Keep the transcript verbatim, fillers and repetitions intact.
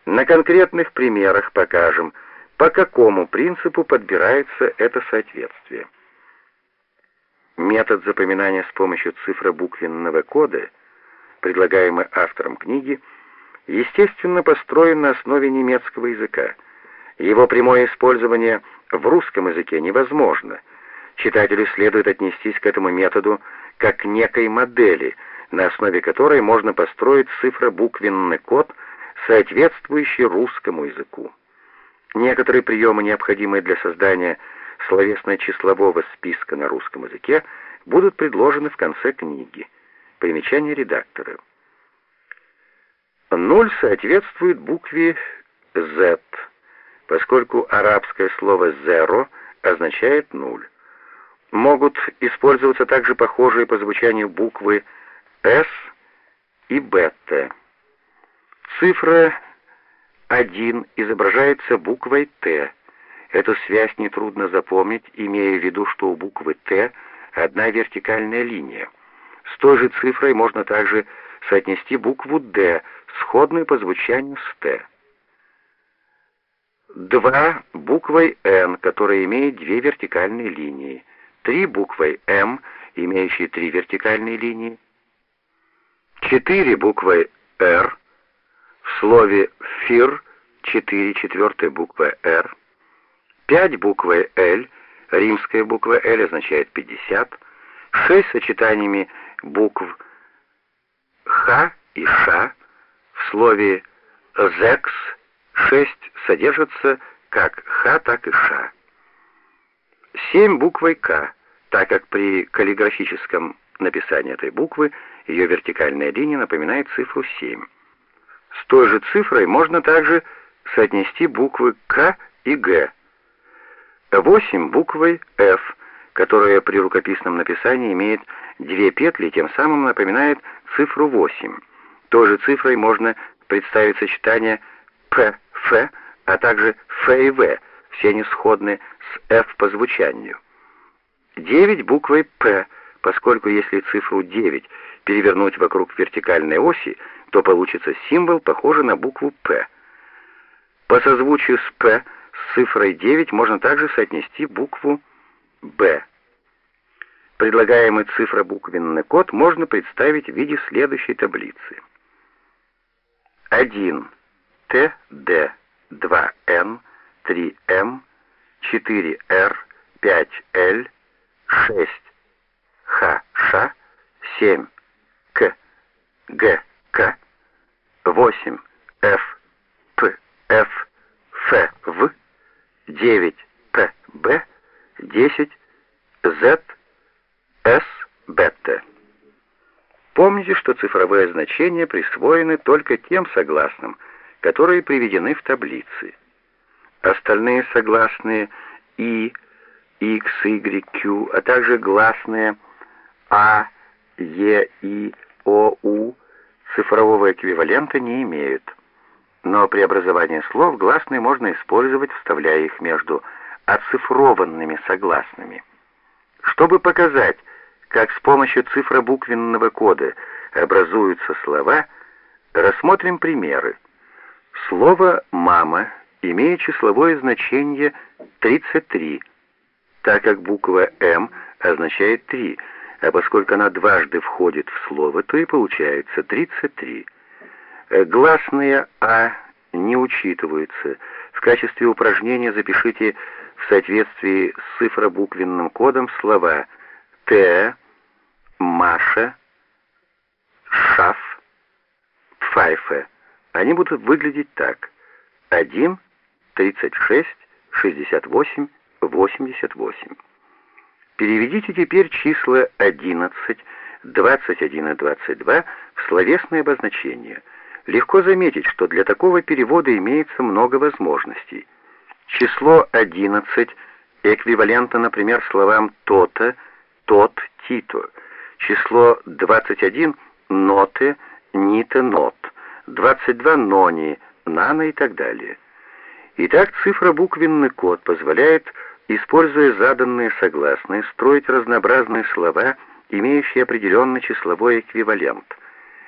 На конкретных примерах покажем, по какому принципу подбирается это соответствие. Метод запоминания с помощью цифробуквенного кода, предлагаемый автором книги, естественно построен на основе немецкого языка. Его прямое использование в русском языке невозможно. Читателю следует отнестись к этому методу как к некой модели, на основе которой можно построить цифробуквенный код, соответствующий русскому языку. Некоторые приемы, необходимые для создания словесно-числового списка на русском языке, будут предложены в конце книги. Примечание редактора. Нуль соответствует букве Z, поскольку арабское слово «zero» означает «нуль». Могут использоваться также похожие по звучанию буквы S и бета. Цифра один изображается буквой Т. Эту связь нетрудно запомнить, имея в виду, что у буквы Т одна вертикальная линия. С той же цифрой можно также соотнести букву Д, сходную по звучанию с Т. два буквой Н, которая имеет две вертикальные линии. три буквой М, имеющие три вертикальные линии. четыре буквой Р, в слове «фир» четыре, четвертая буква «Р». пять буквой «Л», римская буква «Л» означает пятьдесят. шесть сочетаниями букв «Х» и «Ш», в слове «зекс» шесть содержатся как «Х», так и «Ш». семь буквой «К», так как при каллиграфическом написании этой буквы ее вертикальная линия напоминает цифру семь. С той же цифрой можно также соотнести буквы «К» и «Г». восемь буквой «Ф», которая при рукописном написании имеет две петли и тем самым напоминает цифру восемь. Той же цифрой можно представить сочетание «П», «Ф», а также «Ф» и «В», все они сходны с «Ф» по звучанию. девять буквой «П», поскольку если цифру девять перевернуть вокруг вертикальной оси, то получится символ, похожий на букву «П». По созвучию с «П» с цифрой девять можно также соотнести букву «Б». Предлагаемый цифробуквенный код можно представить в виде следующей таблицы. один Т Д, два Н, три М, четыре Р, пять Л, шесть Х Ш, семь К Г К, восемь Ф П Ф Ф В, девять П Б, десять Z С бета. Помните, что цифровые значения присвоены только тем согласным, которые приведены в таблице. Остальные согласные И, X, Y, Q, а также гласные А, Е, И, О, У цифрового эквивалента не имеют. Но при образовании слов гласные можно использовать, вставляя их между оцифрованными согласными. Чтобы показать, как с помощью цифробуквенного кода образуются слова, рассмотрим примеры. Слово «мама» имеет числовое значение тридцать три, так как буква «М» означает три, а поскольку она дважды входит в слово, то и получается тридцать три. Гласные «а» не учитываются. В качестве упражнения запишите в соответствии с цифробуквенным кодом слова «Т», «Маша», «Шаф», «Пфайфе». Они будут выглядеть так: один, тридцать шесть, шестьдесят восемь, восемьдесят восемь. Переведите теперь числа одиннадцать, двадцать один и двадцать два в словесное обозначение. Легко заметить, что для такого перевода имеется много возможностей. Число одиннадцать эквивалентно, например, словам «то-то», «тот», «тито». Число двадцать один — «ноте», «ните», «нот». двадцать два — «нони», «нано» и так далее. Итак, цифробуквенный код позволяет, используя заданные согласные, строить разнообразные слова, имеющие определенный числовой эквивалент.